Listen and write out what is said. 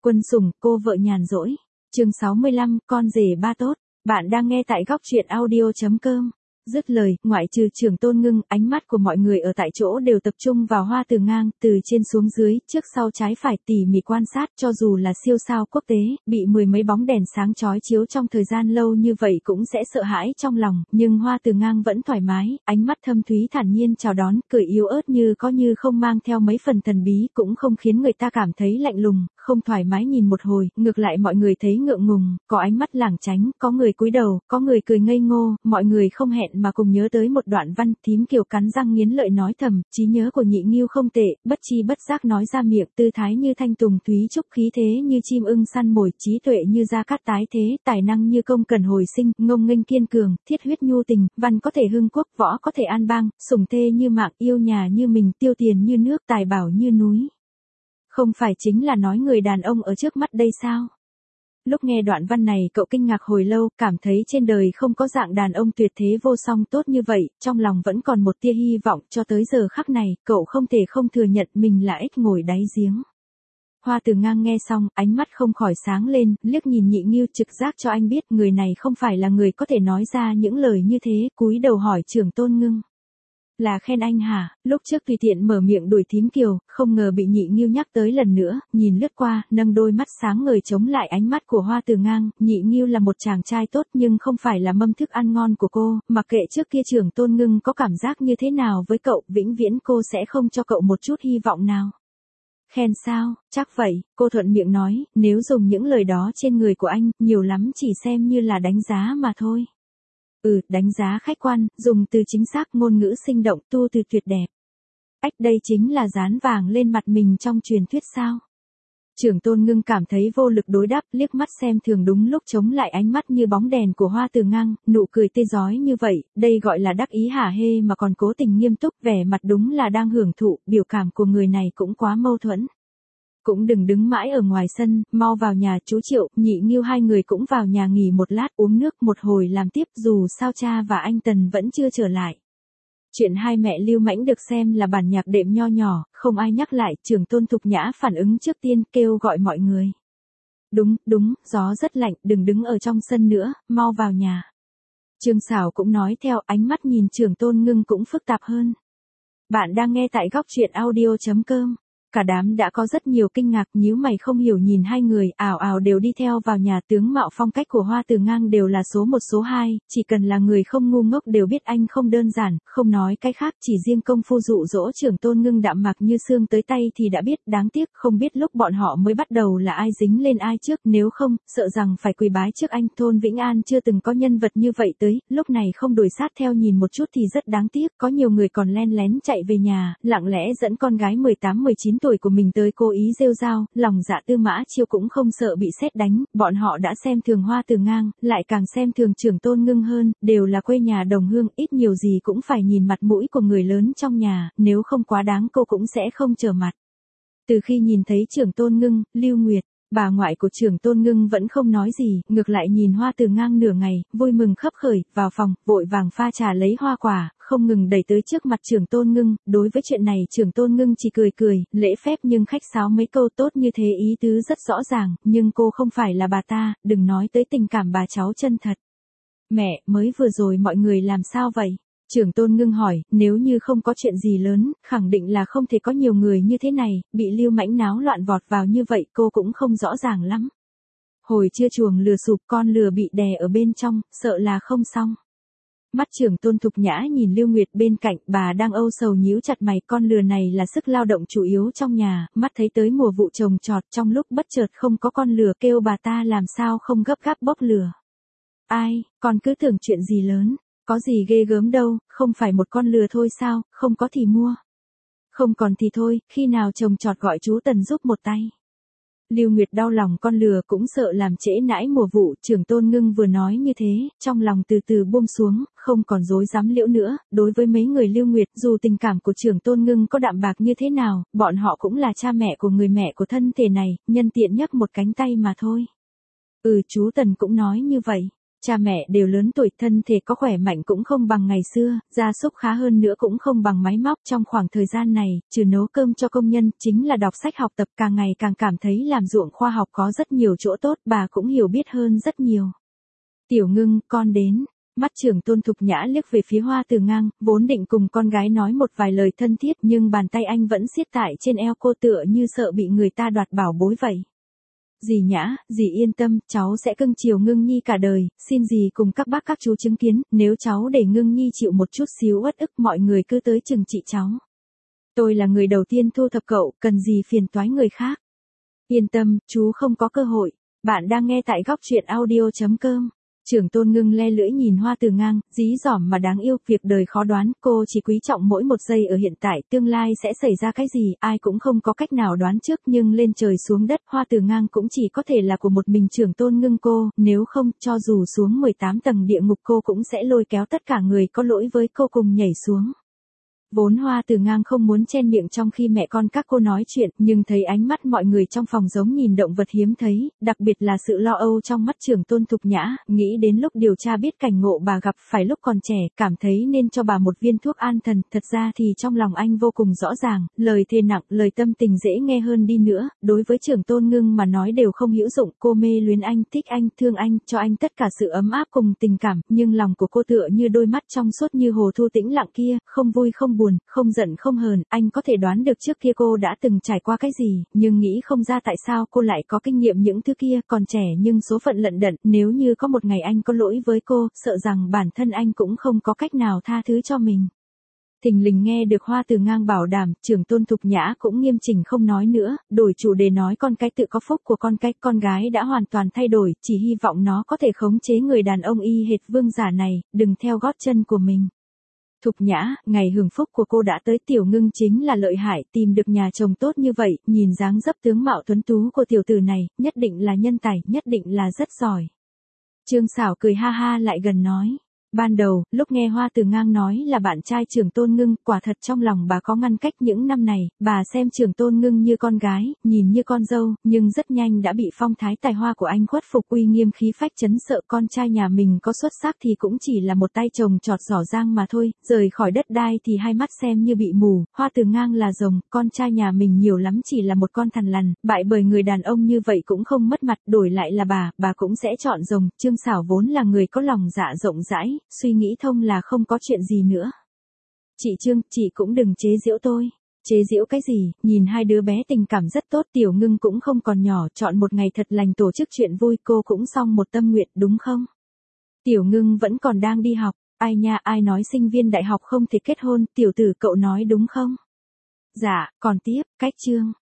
Quân sủng, cô vợ nhàn rỗi. Chương 65, con rể ba tốt. Bạn đang nghe tại góc truyện audio.com. Dứt lời, ngoại trừ Trưởng Tôn Ngưng, ánh mắt của mọi người ở tại chỗ đều tập trung vào Hoa Từ Ngang, từ trên xuống dưới, trước sau trái phải tỉ mỉ quan sát, cho dù là siêu sao quốc tế, bị mười mấy bóng đèn sáng chói chiếu trong thời gian lâu như vậy cũng sẽ sợ hãi trong lòng, nhưng Hoa Từ Ngang vẫn thoải mái, ánh mắt thâm thúy thản nhiên chào đón, cười yếu ớt như có như không mang theo mấy phần thần bí, cũng không khiến người ta cảm thấy lạnh lùng, không thoải mái nhìn một hồi, ngược lại mọi người thấy ngượng ngùng, có ánh mắt lảng tránh, có người cúi đầu, có người cười ngây ngô, mọi người không hẹn mà cùng nhớ tới một đoạn văn. Thím Kiều cắn răng nghiến lợi nói thầm, trí nhớ của Nhị Nghiêu không tệ, bất chi bất giác nói ra miệng, tư thái như thanh tùng thúy trúc, khí thế như chim ưng săn mồi, trí tuệ như gia cát tái thế, tài năng như công cần hồi sinh, ngông nghênh kiên cường, thiết huyết nhu tình, văn có thể hưng quốc, võ có thể an bang, sủng thê như mạng, yêu nhà như mình, tiêu tiền như nước, tài bảo như núi. Không phải chính là nói người đàn ông ở trước mắt đây sao? Lúc nghe đoạn văn này cậu kinh ngạc hồi lâu, cảm thấy trên đời không có dạng đàn ông tuyệt thế vô song tốt như vậy, trong lòng vẫn còn một tia hy vọng, cho tới giờ khắc này, cậu không thể không thừa nhận mình là ếch ngồi đáy giếng. Hoa Từ Ngang nghe xong, ánh mắt không khỏi sáng lên, liếc nhìn Nhị Nghiêu, trực giác cho anh biết người này không phải là người có thể nói ra những lời như thế, cúi đầu hỏi Trưởng Tôn Ngưng. Là khen anh hả? Lúc trước tùy tiện mở miệng đuổi Thím Kiều, không ngờ bị Nhị Nghiêu nhắc tới lần nữa, nhìn lướt qua, nâng đôi mắt sáng ngời chống lại ánh mắt của Hoa Từ Ngang. Nhị Nghiêu là một chàng trai tốt nhưng không phải là mâm thức ăn ngon của cô, mặc kệ trước kia Trưởng Tôn Ngưng có cảm giác như thế nào với cậu, vĩnh viễn cô sẽ không cho cậu một chút hy vọng nào. Khen sao? Chắc vậy, cô thuận miệng nói, nếu dùng những lời đó trên người của anh, nhiều lắm chỉ xem như là đánh giá mà thôi. Đánh giá khách quan, dùng từ chính xác, ngôn ngữ sinh động, tu từ tuyệt đẹp. Đây chính là dán vàng lên mặt mình trong truyền thuyết sao? Trưởng Tôn Ngưng cảm thấy vô lực đối đáp, liếc mắt xem thường đúng lúc chống lại ánh mắt như bóng đèn của Hoa Từ Ngang, nụ cười tươi rói như vậy, đây gọi là đắc ý hả hê mà còn cố tình nghiêm túc, vẻ mặt đúng là đang hưởng thụ, biểu cảm của người này cũng quá mâu thuẫn. Cũng đừng đứng mãi ở ngoài sân, mau vào nhà. Chú Triệu, Nhị Nghiêu hai người cũng vào nhà nghỉ một lát, uống nước một hồi làm tiếp, dù sao cha và anh Tần vẫn chưa trở lại. Chuyện hai mẹ Lưu Mãnh được xem là bản nhạc đệm nho nhỏ, không ai nhắc lại. Trưởng Tôn Thục Nhã phản ứng trước tiên, kêu gọi mọi người. Đúng, gió rất lạnh, đừng đứng ở trong sân nữa, mau vào nhà. Trương Sảo cũng nói theo, ánh mắt nhìn Trưởng Tôn Ngưng cũng phức tạp hơn. Bạn đang nghe tại góc truyện audio.com. Cả đám đã có rất nhiều kinh ngạc, nhíu mày không hiểu nhìn hai người, ào ào đều đi theo vào nhà. Tướng mạo phong cách của Hoa Từ Ngang đều là số 1 số 2, chỉ cần là người không ngu ngốc đều biết anh không đơn giản, không nói cái khác, chỉ riêng công phu dụ dỗ Trưởng Tôn Ngưng đạm mạc như xương tới tay thì đã biết, đáng tiếc không biết lúc bọn họ mới bắt đầu là ai dính lên ai trước, nếu không, sợ rằng phải quỳ bái trước anh. Thôn Vĩnh An chưa từng có nhân vật như vậy tới, lúc này không đuổi sát theo nhìn một chút thì rất đáng tiếc, có nhiều người còn len lén chạy về nhà, lặng lẽ dẫn con gái 18-19 tuổi của mình tới cố ý rêu rao, lòng dạ Tư Mã Chiêu cũng không sợ bị sét đánh, bọn họ đã xem thường Hoa Từ Ngang, lại càng xem thường Trưởng Tôn Ngưng hơn, đều là quê nhà đồng hương, ít nhiều gì cũng phải nhìn mặt mũi của người lớn trong nhà, nếu không quá đáng cô cũng sẽ không trở mặt. Từ khi nhìn thấy Trưởng Tôn Ngưng, Lưu Nguyệt, bà ngoại của Trưởng Tôn Ngưng vẫn không nói gì, ngược lại nhìn Hoa Từ Ngang nửa ngày, vui mừng khấp khởi, vào phòng, vội vàng pha trà lấy hoa quả, không ngừng đẩy tới trước mặt Trưởng Tôn Ngưng. Đối với chuyện này Trưởng Tôn Ngưng chỉ cười, lễ phép nhưng khách sáo mấy câu tốt như thế ý tứ rất rõ ràng, nhưng cô không phải là bà ta, đừng nói tới tình cảm bà cháu chân thật. Mẹ, mới vừa rồi mọi người làm sao vậy? Trưởng Tôn Ngưng hỏi, nếu như không có chuyện gì lớn, khẳng định là không thể có nhiều người như thế này, bị Lưu Mãnh náo loạn vọt vào như vậy cô cũng không rõ ràng lắm. Hồi chưa chuồng lừa sụp, con lừa bị đè ở bên trong, sợ là không xong. Mắt Trưởng Tôn Thục Nhã nhìn Lưu Nguyệt bên cạnh, bà đang âu sầu nhíu chặt mày, con lừa này là sức lao động chủ yếu trong nhà, mắt thấy tới mùa vụ trồng trọt, trong lúc bất chợt không có con lừa kêu bà ta làm sao không gấp gáp bốc lừa. Ai, con cứ tưởng chuyện gì lớn. Có gì ghê gớm đâu, không phải một con lừa thôi sao, không có thì mua. Không còn thì thôi, khi nào trồng trọt gọi chú Tần giúp một tay. Lưu Nguyệt đau lòng con lừa cũng sợ làm trễ nãi mùa vụ. Trưởng Tôn Ngưng vừa nói như thế, trong lòng từ từ buông xuống, không còn dối dám liễu nữa. Đối với mấy người Lưu Nguyệt, dù tình cảm của Trưởng Tôn Ngưng có đạm bạc như thế nào, bọn họ cũng là cha mẹ của người mẹ của thân thể này, nhân tiện nhấc một cánh tay mà thôi. Chú Tần cũng nói như vậy. cha mẹ đều lớn tuổi, thân thể có khỏe mạnh cũng không bằng ngày xưa, gia súc khá hơn nữa cũng không bằng máy móc. Trong khoảng thời gian này, trừ nấu cơm cho công nhân, chính là đọc sách học tập, càng ngày càng cảm thấy làm ruộng khoa học có rất nhiều chỗ tốt, bà cũng hiểu biết hơn rất nhiều. Tiểu Ngưng, con đến. Mắt Trưởng Tôn Thục Nhã liếc về phía Hoa Từ Ngang, vốn định cùng con gái nói một vài lời thân thiết nhưng bàn tay anh vẫn siết tại trên eo cô tựa như sợ bị người ta đoạt bảo bối vậy. Dì Nhã, dì yên tâm, cháu sẽ cưng chiều Ngưng Nhi cả đời, xin dì cùng các bác các chú chứng kiến, nếu cháu để Ngưng Nhi chịu một chút xíu uất ức mọi người cứ tới chừng trị cháu. Tôi là người đầu tiên thu thập cậu, cần gì phiền toái người khác. Yên tâm, chú không có cơ hội. Bạn đang nghe tại góc truyện audio.com. Trưởng Tôn Ngưng le lưỡi nhìn Hoa Từ Ngang, dí dỏm mà đáng yêu, việc đời khó đoán, cô chỉ quý trọng mỗi một giây ở hiện tại, tương lai sẽ xảy ra cái gì, ai cũng không có cách nào đoán trước, nhưng lên trời xuống đất, Hoa Từ Ngang cũng chỉ có thể là của một mình Trưởng Tôn Ngưng cô, nếu không, cho dù xuống 18 tầng địa ngục cô cũng sẽ lôi kéo tất cả người có lỗi với cô cùng nhảy xuống. Vốn Hoa Từ Ngang không muốn chen miệng trong khi mẹ con các cô nói chuyện, nhưng thấy ánh mắt mọi người trong phòng giống nhìn động vật hiếm thấy, đặc biệt là sự lo âu trong mắt Trưởng Tôn Thục Nhã, nghĩ đến lúc điều tra biết cảnh ngộ bà gặp phải lúc còn trẻ, cảm thấy nên cho bà một viên thuốc an thần, thật ra thì trong lòng anh vô cùng rõ ràng, lời thề nặng, lời tâm tình dễ nghe hơn đi nữa, đối với Trưởng Tôn Ngưng mà nói đều không hữu dụng, cô mê luyến anh, thích anh, thương anh, cho anh tất cả sự ấm áp cùng tình cảm, nhưng lòng của cô tựa như đôi mắt trong suốt như hồ thu tĩnh lặng kia, không vui không buồn, không giận không hờn, anh có thể đoán được trước kia cô đã từng trải qua cái gì, nhưng nghĩ không ra tại sao cô lại có kinh nghiệm những thứ kia, còn trẻ nhưng số phận lận đận, nếu như có một ngày anh có lỗi với cô, sợ rằng bản thân anh cũng không có cách nào tha thứ cho mình. Thình lình nghe được Hoa Từ Ngang bảo đảm, Trưởng Tôn Thục Nhã cũng nghiêm chỉnh không nói nữa, đổi chủ đề nói con cái tự có phúc của con gái đã hoàn toàn thay đổi, chỉ hy vọng nó có thể khống chế người đàn ông y hệt vương giả này, đừng theo gót chân của mình. Thục Nhã, ngày hưởng phúc của cô đã tới, Tiểu Ngưng chính là lợi hại, tìm được nhà chồng tốt như vậy, nhìn dáng dấp tướng mạo tuấn tú của tiểu tử này, nhất định là nhân tài, nhất định là rất giỏi. Trương Sảo cười ha ha lại gần nói. Ban đầu, lúc nghe Hoa Từ Ngang nói là bạn trai Trưởng Tôn Ngưng, quả thật trong lòng bà có ngăn cách những năm này, bà xem Trưởng Tôn Ngưng như con gái, nhìn như con dâu, nhưng rất nhanh đã bị phong thái tài hoa của anh khuất phục, uy nghiêm khí phách chấn sợ, con trai nhà mình có xuất sắc thì cũng chỉ là một tay chồng trọt giỏ giang mà thôi, rời khỏi đất đai thì hai mắt xem như bị mù, Hoa Từ Ngang là rồng, con trai nhà mình nhiều lắm chỉ là một con thằn lằn, bại bởi người đàn ông như vậy cũng không mất mặt, đổi lại là bà cũng sẽ chọn rồng. Trương Sảo vốn là người có lòng dạ rộng rãi, suy nghĩ thông là không có chuyện gì nữa. Chị Trương, chị cũng đừng chế giễu tôi. Chế giễu cái gì, nhìn hai đứa bé tình cảm rất tốt, Tiểu Ngưng cũng không còn nhỏ, chọn một ngày thật lành tổ chức chuyện vui, cô cũng xong một tâm nguyện đúng không? Tiểu Ngưng vẫn còn đang đi học, ai nha, ai nói sinh viên đại học không thể kết hôn, tiểu tử cậu nói đúng không? Dạ, còn tiếp, cách Trương.